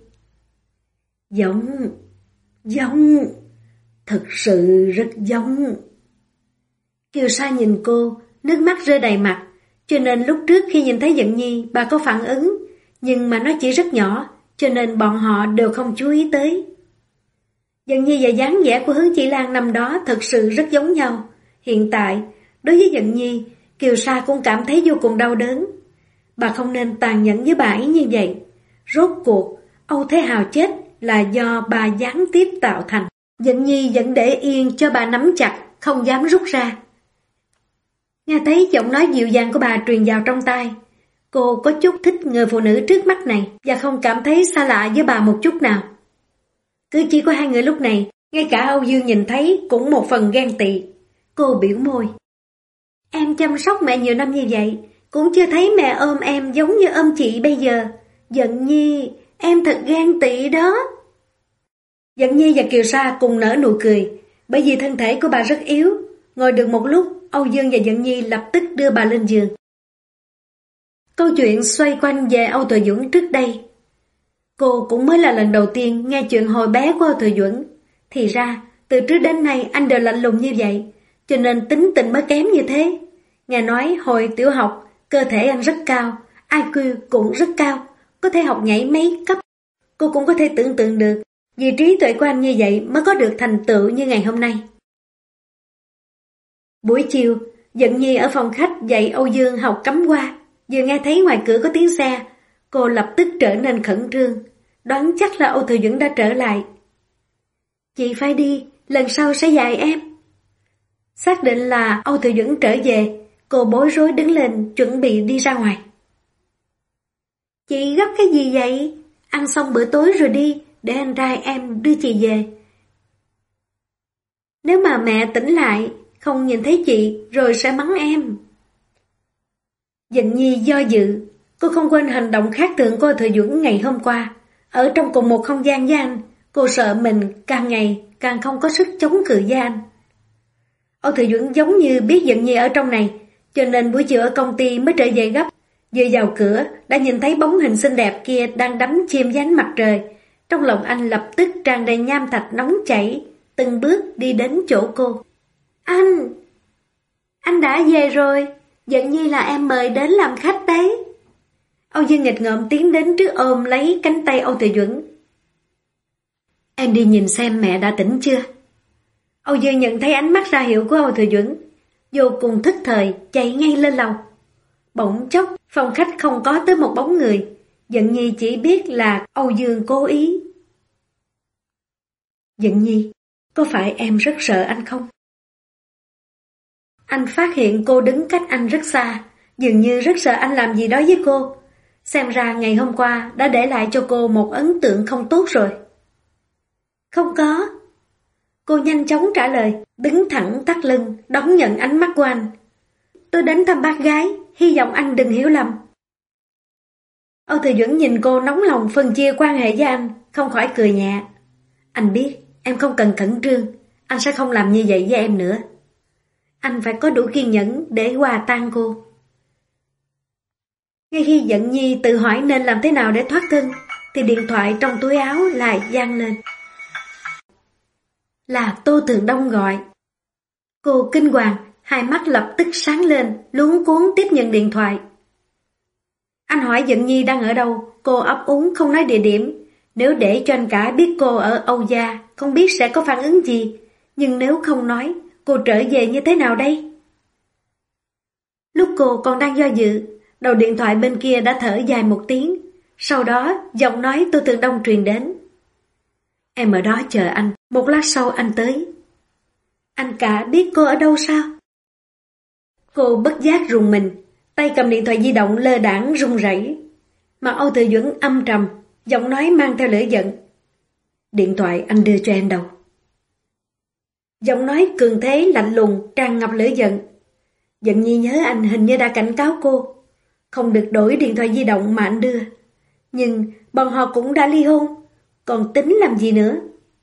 Giống, thật sự rất giống. Kiều Sa nhìn cô, nước mắt rơi đầy mặt, cho nên lúc trước khi nhìn thấy Dận Nhi bà có phản ứng, nhưng mà nó chỉ rất nhỏ, cho nên bọn họ đều không chú ý tới. Dận Nhi và dáng vẻ của Hướng Chỉ Lan năm đó thật sự rất giống nhau. Hiện tại, đối với Dận Nhi, Kiều Sa cũng cảm thấy vô cùng đau đớn. Bà không nên tàn nhẫn với bà ấy như vậy. Rốt cuộc, Âu Thế Hào chết là do bà gián tiếp tạo thành. Dận Nhi vẫn để yên cho bà nắm chặt, không dám rút ra. Nghe thấy giọng nói dịu dàng của bà truyền vào trong tai, cô có chút thích người phụ nữ trước mắt này và không cảm thấy xa lạ với bà một chút nào. Cứ chỉ có 2 người lúc này, ngay cả Âu Dương nhìn thấy cũng một phần ghen tị. Cô biểu môi. Em chăm sóc mẹ nhiều năm như vậy, cũng chưa thấy mẹ ôm em giống như ôm chị bây giờ. Dận Nhi, em thật ghen tị đó. Dận Nhi và Kiều Sa cùng nở nụ cười, bởi vì thân thể của bà rất yếu. Ngồi được một lúc, Âu Dương và Dận Nhi lập tức đưa bà lên giường. Câu chuyện xoay quanh về Âu Thừa Duẩn trước đây. Cô cũng mới là lần đầu tiên nghe chuyện hồi bé của Âu Thừa Duẩn. Thì ra, từ trước đến nay anh đều lạnh lùng như vậy, cho nên tính tình mới kém như thế. Nghe nói hồi tiểu học, cơ thể anh rất cao, IQ cũng rất cao, có thể học nhảy mấy cấp. Cô cũng có thể tưởng tượng được, vì trí tuệ của anh như vậy mới có được thành tựu như ngày hôm nay. Buổi chiều, Dận Nhi ở phòng khách dạy Âu Dương học cắm hoa. Vừa nghe thấy ngoài cửa có tiếng xe, cô lập tức trở nên khẩn trương, đoán chắc là Âu Thừa Duẩn đã trở lại. Chị phải đi, lần sau sẽ dạy em. Xác định là Âu Thừa Duẩn trở về, cô bối rối đứng lên chuẩn bị đi ra ngoài. Chị gấp cái gì vậy? Ăn xong bữa tối rồi đi, để anh trai em đưa chị về. Nếu mà mẹ tỉnh lại, không nhìn thấy chị rồi sẽ mắng em. Dận Nhi do dự, cô không quên hành động khác thường của Thừa Duẩn ngày hôm qua. Ở trong cùng một không gian với anh, cô sợ mình càng ngày càng không có sức chống cự với anh. Âu Thừa Duẩn giống như biết Dận Nhi ở trong này, cho nên buổi chiều ở công ty mới trở về gấp. Vừa vào cửa đã nhìn thấy bóng hình xinh đẹp kia đang đắm chìm dưới ánh mặt trời. Trong lòng anh lập tức tràn đầy nham thạch nóng chảy, từng bước đi đến chỗ cô. Anh đã về rồi, Dận Nhi là em mời đến làm khách đấy. Âu Dương nghịch ngợm tiến đến trước ôm lấy cánh tay Âu Thừa Duẩn. Em đi nhìn xem mẹ đã tỉnh chưa? Âu Dương nhận thấy ánh mắt ra hiệu của Âu Thừa Duẩn, vô cùng thức thời chạy ngay lên lầu. Bỗng chốc phòng khách không có tới một bóng người, Dận Nhi chỉ biết là Âu Dương cố ý. Dận Nhi, có phải em rất sợ anh không? Anh phát hiện cô đứng cách anh rất xa, dường như rất sợ anh làm gì đó với cô. Xem ra ngày hôm qua đã để lại cho cô một ấn tượng không tốt rồi. Không có. Cô nhanh chóng trả lời, đứng thẳng tắt lưng, đón nhận ánh mắt của anh. Tôi đến thăm bác gái, hy vọng anh đừng hiểu lầm. Âu Thừa Duẩn nhìn cô nóng lòng phân chia quan hệ với anh, không khỏi cười nhẹ. Anh biết, em không cần khẩn trương, anh sẽ không làm như vậy với em nữa. Anh phải có đủ kiên nhẫn để hòa tan cô. Ngay khi Dận Nhi tự hỏi nên làm thế nào để thoát thân, thì điện thoại trong túi áo lại vang lên. Là Tô Thường Đông gọi. Cô kinh hoàng, hai mắt lập tức sáng lên, luống cuống tiếp nhận điện thoại. Anh hỏi Dận Nhi đang ở đâu, cô ấp úng không nói địa điểm. Nếu để cho anh cả biết cô ở Âu Gia, không biết sẽ có phản ứng gì. Nhưng nếu không nói, cô trở về như thế nào đây? Lúc cô còn đang do dự, đầu điện thoại bên kia đã thở dài một tiếng. Sau đó, giọng nói Tô Thường Đông truyền đến. Em ở đó chờ anh, một lát sau anh tới. Anh cả biết cô ở đâu sao? Cô bất giác rùng mình, tay cầm điện thoại di động lơ đãng run rẩy. Mặt Âu Thừa Duẩn âm trầm, giọng nói mang theo lửa giận. Điện thoại anh đưa cho em đâu? Giọng nói cường thế lạnh lùng tràn ngập lửa giận. Dận Nhi nhớ anh hình như đã cảnh cáo cô không được đổi điện thoại di động mà anh đưa. Nhưng bọn họ cũng đã ly hôn, còn tính làm gì nữa?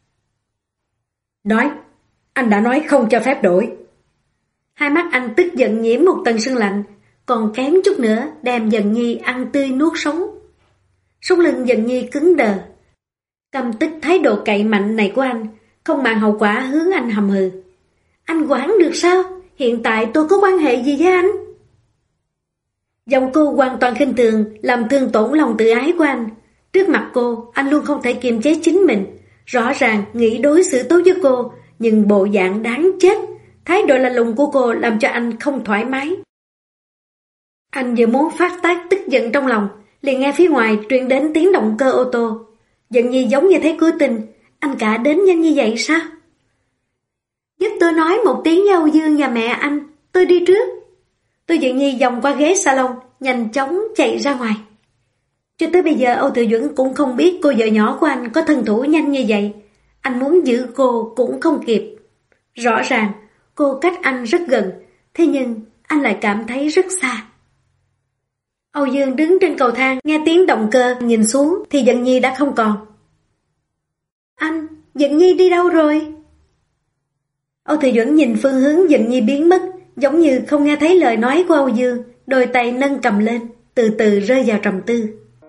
Nói, anh đã nói không cho phép đổi. Hai mắt anh tức giận nhiễm một tầng sương lạnh, còn kém chút nữa đem Dận Nhi ăn tươi nuốt sống. Sống lưng Dận Nhi cứng đờ. Căm tức thái độ cậy mạnh này của anh, không màng hậu quả hướng anh hầm hừ. Anh quản được sao? Hiện tại tôi có quan hệ gì với anh? Giọng cô hoàn toàn khinh thường, làm thương tổn lòng tự ái của anh. Trước mặt cô, anh luôn không thể kiềm chế chính mình. Rõ ràng nghĩ đối xử tốt với cô, nhưng bộ dạng đáng chết, thái độ lạnh lùng của cô làm cho anh không thoải mái. Anh vừa muốn phát tác tức giận trong lòng, liền nghe phía ngoài truyền đến tiếng động cơ ô tô. Dận Nhi giống như thấy cứu tình. Anh cả đến nhanh như vậy sao? Giúp tôi nói một tiếng với Âu Dương và mẹ anh, tôi đi trước. Tôi Dận Nhi vòng qua ghế salon, nhanh chóng chạy ra ngoài. Cho tới bây giờ Âu Thừa Duẩn cũng không biết cô vợ nhỏ của anh có thân thủ nhanh như vậy. Anh muốn giữ cô cũng không kịp. Rõ ràng cô cách anh rất gần, thế nhưng anh lại cảm thấy rất xa. Âu Dương đứng trên cầu thang, nghe tiếng động cơ, nhìn xuống thì Dận Nhi đã không còn. Anh, Dận Nhi đi đâu rồi? Âu Thừa Duẩn nhìn phương hướng Dận Nhi biến mất, giống như không nghe thấy lời nói của Âu Dương, đôi tay nâng cầm lên, từ từ rơi vào trầm tư.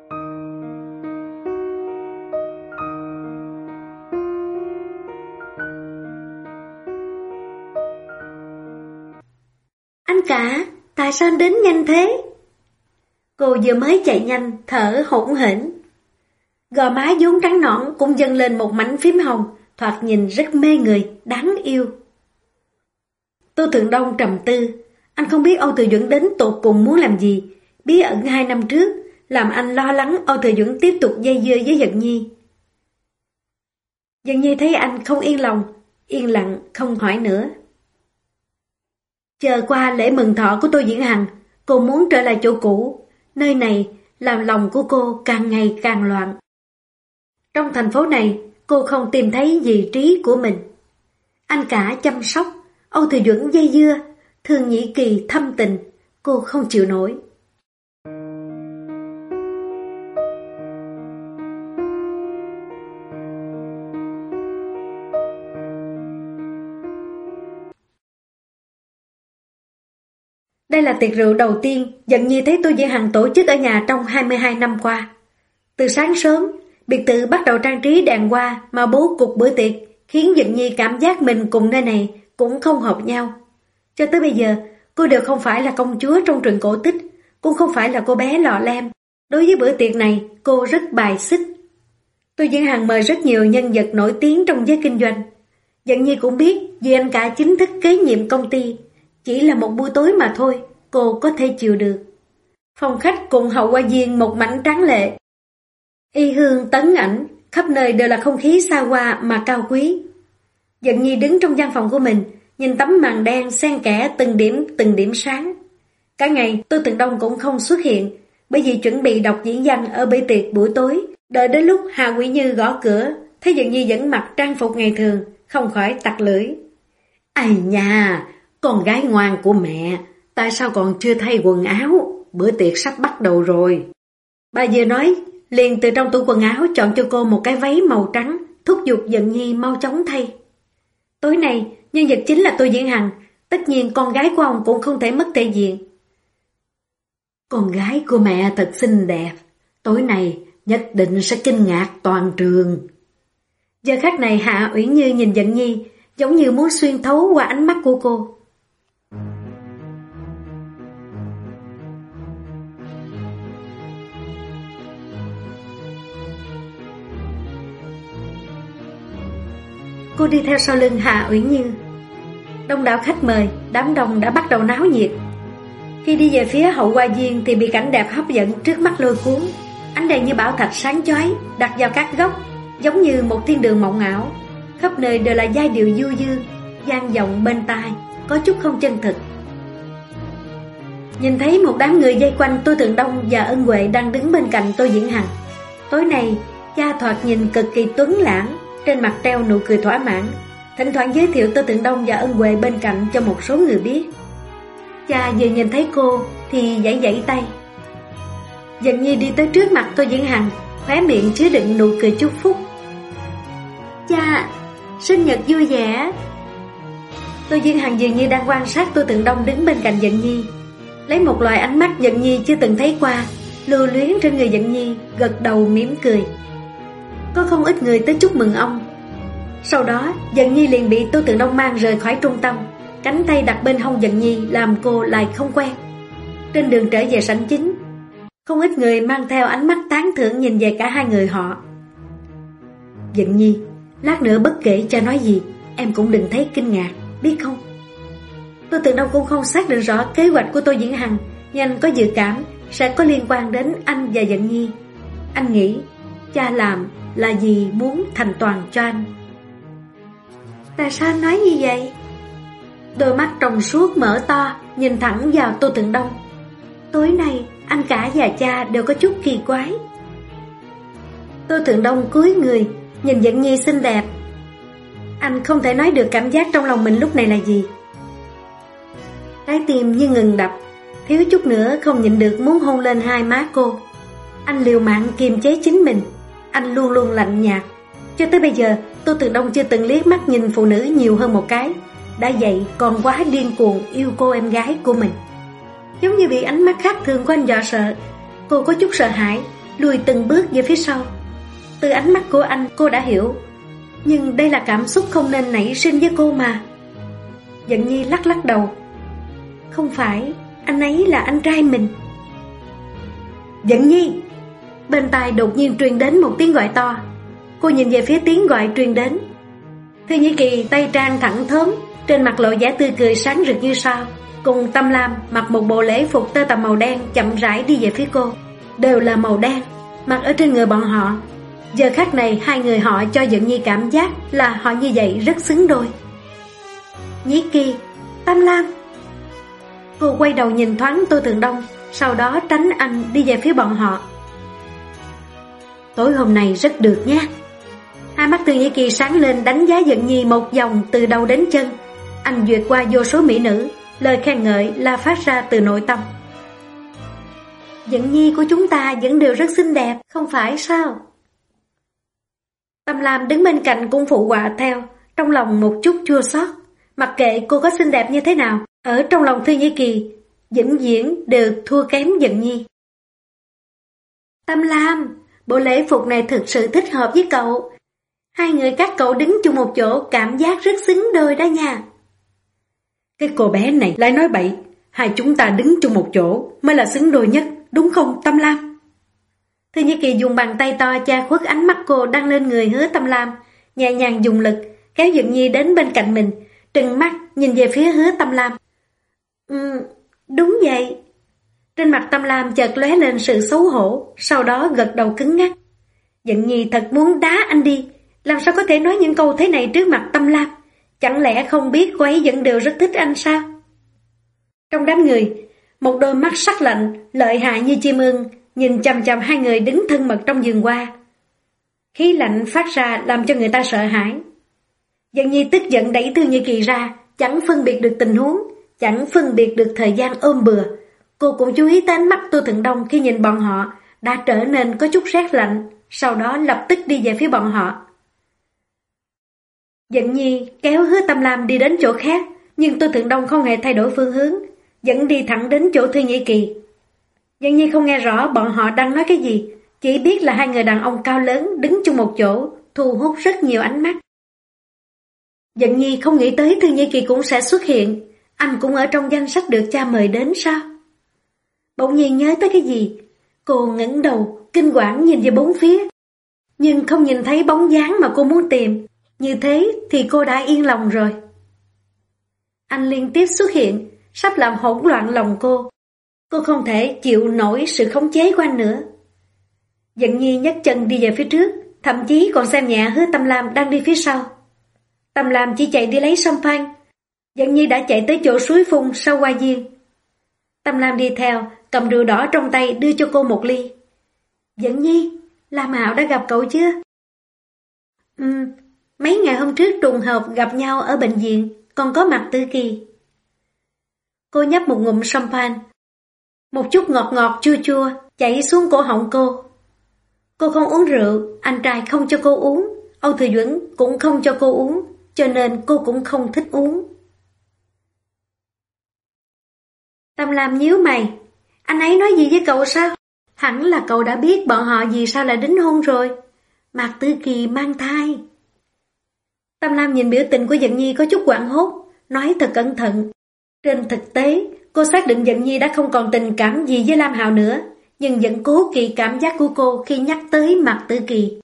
Anh cả, tại sao anh đến nhanh thế? Cô vừa mới chạy nhanh, thở hổn hển. Gò má vốn trắng nõn cũng dâng lên một mảnh phím hồng, thoạt nhìn rất mê người, đáng yêu. Tô Thường Đông trầm tư, anh không biết Âu Thừa Duẩn đến tột cùng muốn làm gì. Bí ẩn 2 năm trước, làm anh lo lắng Âu Thừa Duẩn tiếp tục dây dưa với Dận Nhi. Dận Nhi thấy anh không yên lòng, yên lặng không hỏi nữa. Chờ qua lễ mừng thọ của Tô Diễn Hằng, cô muốn trở lại chỗ cũ. Nơi này làm lòng của cô càng ngày càng loạn. Trong thành phố này, cô không tìm thấy vị trí của mình. Anh cả chăm sóc, Âu Thừa Duẩn dây dưa, Thương Nhĩ Kỳ thâm tình, cô không chịu nổi. Đây là tiệc rượu đầu tiên Dận Nhi thấy Tô Diễn Hằng tổ chức ở nhà trong 22 năm qua. Từ sáng sớm, biệt thự bắt đầu trang trí đèn hoa mà bố cục bữa tiệc khiến Dận Nhi cảm giác mình cùng nơi này cũng không hợp nhau. Cho tới bây giờ, cô đều không phải là công chúa trong truyện cổ tích, cũng không phải là cô bé lọ lem. Đối với bữa tiệc này, cô rất bài xích. Tô Diễn Hằng mời rất nhiều nhân vật nổi tiếng trong giới kinh doanh. Dận Nhi cũng biết vì anh cả chính thức kế nhiệm công ty, chỉ là một buổi tối mà thôi, cô có thể chịu được. Phòng khách cùng hậu hoa viên một mảnh tráng lệ. Y hương tấn ảnh, khắp nơi đều là không khí xa hoa mà cao quý. Dận Nhi đứng trong văn phòng của mình, nhìn tấm màn đen xen kẽ từng điểm sáng. Cả ngày Tô Tường Đông cũng không xuất hiện, bởi vì chuẩn bị đọc diễn văn ở bữa tiệc buổi tối. Đợi đến lúc Hà Quỷ Như gõ cửa, thấy Dận Nhi vẫn mặc trang phục ngày thường, không khỏi tặc lưỡi. Ai nha, con gái ngoan của mẹ, tại sao còn chưa thay quần áo? Bữa tiệc sắp bắt đầu rồi. Bà vừa nói, liền từ trong tủ quần áo chọn cho cô một cái váy màu trắng, thúc giục Dận Nhi mau chóng thay. Tối nay, nhân vật chính là Tô Diễn Hằng, tất nhiên con gái của ông cũng không thể mất thể diện. Con gái của mẹ thật xinh đẹp, tối nay nhất định sẽ kinh ngạc toàn trường. Giờ khắc này Hạ Uyển Như nhìn Dận Nhi, giống như muốn xuyên thấu qua ánh mắt của cô. Cô đi theo sau lưng Hạ Uyển Như. Đông đảo khách mời, đám đông đã bắt đầu náo nhiệt. Khi đi về phía hậu hoa viên thì bị cảnh đẹp hấp dẫn trước mắt lôi cuốn. Ánh đèn như bảo thạch sáng chói đặt vào các góc, giống như một thiên đường mộng ảo. Khắp nơi đều là giai điệu du dương, vang vọng bên tai, có chút không chân thực. Nhìn thấy một đám người vây quanh Tô Tường Đông và Ân Huệ đang đứng bên cạnh Tô Diễn Hằng. Tối nay, cha thoạt nhìn cực kỳ tuấn lãng, trên mặt treo nụ cười thỏa mãn, thỉnh thoảng giới thiệu Tô Tường Đông và Ân Huệ bên cạnh cho một số người biết. Cha vừa nhìn thấy cô thì giãy giãy tay. Dận Nhi đi tới trước mặt Tô Diễn Hằng, khóe miệng chứa đựng nụ cười chúc phúc. Cha, sinh nhật vui vẻ. Tô Diễn Hằng dường như đang quan sát Tô Tường Đông đứng bên cạnh Dận Nhi, lấy một loại ánh mắt Dận Nhi chưa từng thấy qua, lưu luyến trên người Dận Nhi, gật đầu mỉm cười. Có không ít người tới chúc mừng ông. Sau đó Dận Nhi liền bị Tô Tường Đông mang rời khỏi trung tâm, cánh tay đặt bên hông Dận Nhi làm cô lại không quen. Trên đường trở về sảnh chính, không ít người mang theo ánh mắt tán thưởng nhìn về cả hai người họ. Dận Nhi, lát nữa bất kể cha nói gì, em cũng đừng thấy kinh ngạc, biết không? Tô Tường Đông cũng không xác định rõ kế hoạch của Tô Diễn Hằng, nhưng anh có dự cảm sẽ có liên quan đến anh và Dận Nhi. Anh nghĩ cha làm là vì muốn thành toàn cho anh. Tại sao anh nói như vậy? Đôi mắt trong suốt mở to, nhìn thẳng vào Tô Tường Đông. Tối nay anh cả và cha đều có chút kỳ quái. Tô Tường Đông cúi người nhìn Dận Nhi xinh đẹp. Anh không thể nói được cảm giác trong lòng mình lúc này là gì. Trái tim như ngừng đập, thiếu chút nữa không nhịn được muốn hôn lên hai má cô. Anh liều mạng kiềm chế chính mình. Anh luôn luôn lạnh nhạt. Cho tới bây giờ Tô Tường Đông chưa từng liếc mắt nhìn phụ nữ nhiều hơn một cái, đã vậy còn quá điên cuồng yêu cô em gái của mình. Giống như bị ánh mắt khác thường của anh dọa sợ, cô có chút sợ hãi, lùi từng bước về phía sau. Từ ánh mắt của anh cô đã hiểu, nhưng đây là cảm xúc không nên nảy sinh với cô mà. Dận Nhi lắc lắc đầu. Không phải, anh ấy là anh trai mình. Dận Nhi! Bên tai đột nhiên truyền đến một tiếng gọi to. Cô nhìn về phía tiếng gọi truyền đến. Thư Nhĩ Kỳ tay trang thẳng thớm, trên mặt lộ vẻ tươi cười sáng rực như sao, cùng Tâm Lam mặc một bộ lễ phục tơ tằm màu đen chậm rãi đi về phía cô. Đều là màu đen, mặc ở trên người bọn họ. Giờ khắc này hai người họ cho Dận Nhi cảm giác là họ như vậy rất xứng đôi. Nhĩ Kỳ, Tâm Lam. Cô quay đầu nhìn thoáng Tô Tường Đông, sau đó tránh anh đi về phía bọn họ. Tối hôm nay rất được nhé. Hai mắt Thư Nhĩ Kỳ sáng lên đánh giá Dận Nhi một vòng từ đầu đến chân. Anh duyệt qua vô số mỹ nữ, lời khen ngợi là phát ra từ nội tâm. Dận nhi của chúng ta vẫn đều rất xinh đẹp, không phải sao? Tâm Lam đứng bên cạnh cũng phụ họa theo, trong lòng một chút chua xót. Mặc kệ cô có xinh đẹp như thế nào, ở trong lòng Thư Nhĩ Kỳ vĩnh viễn đều thua kém Dận nhi. Tâm Lam, bộ lễ phục này thực sự thích hợp với cậu. Hai người các cậu đứng chung một chỗ cảm giác rất xứng đôi đó nha. Cái cô bé này lại nói bậy, hai chúng ta đứng chung một chỗ mới là xứng đôi nhất, đúng không Tâm Lam? Thư Nhĩ Kỳ dùng bàn tay to che khuất ánh mắt cô đang lên người Hứa Tâm Lam, nhẹ nhàng dùng lực kéo Dận nhi đến bên cạnh mình, trừng mắt nhìn về phía Hứa Tâm Lam. Đúng vậy. Trên mặt Tâm Lam chợt lóe lên sự xấu hổ, sau đó gật đầu cứng ngắc. Dận nhi thật muốn đá anh đi, làm sao có thể nói những câu thế này trước mặt Tâm Lam? Chẳng lẽ không biết cô ấy vẫn đều rất thích anh sao? Trong đám người, một đôi mắt sắc lạnh, lợi hại như chim ưng, nhìn chằm chằm hai người đứng thân mật trong vườn hoa. Khí lạnh phát ra làm cho người ta sợ hãi. Dận nhi tức giận đẩy Thư Nhĩ Kỳ ra, chẳng phân biệt được tình huống, chẳng phân biệt được thời gian ôm bừa. Cô cũng chú ý tới ánh mắt Tô Thượng Đông khi nhìn bọn họ, đã trở nên có chút rét lạnh, sau đó lập tức đi về phía bọn họ. Dận nhi kéo Hứa Tâm Lam đi đến chỗ khác, nhưng Tô Thượng Đông không hề thay đổi phương hướng, vẫn đi thẳng đến chỗ Thư Nhĩ Kỳ. Dận nhi không nghe rõ bọn họ đang nói cái gì, chỉ biết là hai người đàn ông cao lớn đứng chung một chỗ, thu hút rất nhiều ánh mắt. Dận nhi không nghĩ tới Thư Nhĩ Kỳ cũng sẽ xuất hiện, anh cũng ở trong danh sách được cha mời đến sao? Bỗng nhiên nhớ tới cái gì, cô ngẩng đầu, kinh quản nhìn về bốn phía, nhưng không nhìn thấy bóng dáng mà cô muốn tìm. Như thế thì cô đã yên lòng rồi. Anh liên tiếp xuất hiện, sắp làm hỗn loạn lòng cô. Cô không thể chịu nổi sự khống chế của anh nữa. Dận nhi nhấc chân đi về phía trước, thậm chí còn xem nhẹ Hứa Tâm Lam đang đi phía sau. Tâm Lam chỉ chạy đi lấy champagne, Dận nhi đã chạy tới chỗ suối phun sau hoa viên. Tâm Lam đi theo, cầm rượu đỏ trong tay đưa cho cô một ly. Dận nhi, Lam Hạo đã gặp cậu chưa? Mấy ngày hôm trước trùng hợp gặp nhau ở bệnh viện, còn có Mạc Tử Kỳ. Cô nhấp một ngụm champagne, một chút ngọt ngọt chua chua chảy xuống cổ họng cô. Cô không uống rượu, anh trai không cho cô uống, Âu Thừa Duẩn cũng không cho cô uống, cho nên cô cũng không thích uống. Tâm Lam nhíu mày, anh ấy nói gì với cậu sao? Hẳn là cậu đã biết bọn họ vì sao lại đính hôn rồi. Mạc Tử Kỳ mang thai. Tâm Lam nhìn biểu tình của Dận nhi có chút hoảng hốt, nói thật cẩn thận. Trên thực tế, cô xác định Dận nhi đã không còn tình cảm gì với Lam Hạo nữa, nhưng vẫn cố kỵ cảm giác của cô khi nhắc tới Mạc Tử Kỳ.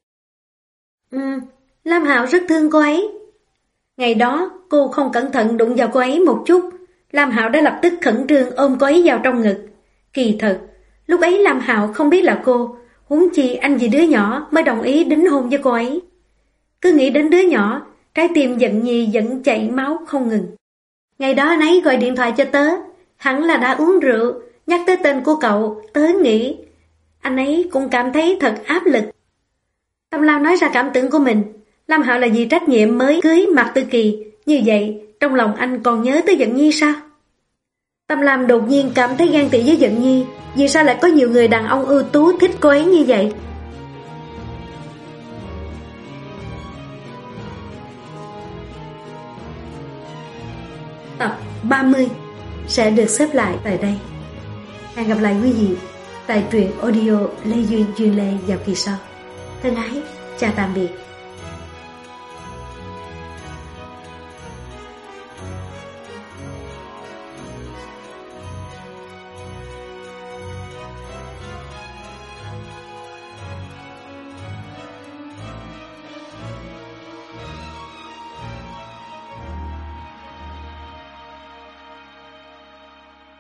Lam Hạo rất thương cô ấy. Ngày đó, cô không cẩn thận đụng vào cô ấy một chút, Lam Hạo đã lập tức khẩn trương ôm cô ấy vào trong ngực. Kỳ thật, lúc ấy Lam Hạo không biết là cô, huống chi anh vì đứa nhỏ mới đồng ý đính hôn với cô ấy. Cứ nghĩ đến đứa nhỏ, trái tim Dận nhi vẫn chảy máu không ngừng. Ngày đó anh ấy gọi điện thoại cho tớ, hẳn là đã uống rượu, nhắc tới tên của cậu, tớ nghĩ anh ấy cũng cảm thấy thật áp lực. Tâm Lam nói ra cảm tưởng của mình, Lam Hạo là vì trách nhiệm mới cưới Mạc Tử Kỳ, như vậy trong lòng anh còn nhớ tới Dận nhi sao? Tâm Lam đột nhiên cảm thấy ghen tị với Dận nhi, vì sao lại có nhiều người đàn ông ưu tú thích cô ấy như vậy? Tập 30 sẽ được xếp lại tại đây. Hẹn gặp lại quý vị tại truyện audio Lê Duyên Duyên Lê vào kỳ sau. Thân ái, chào tạm biệt.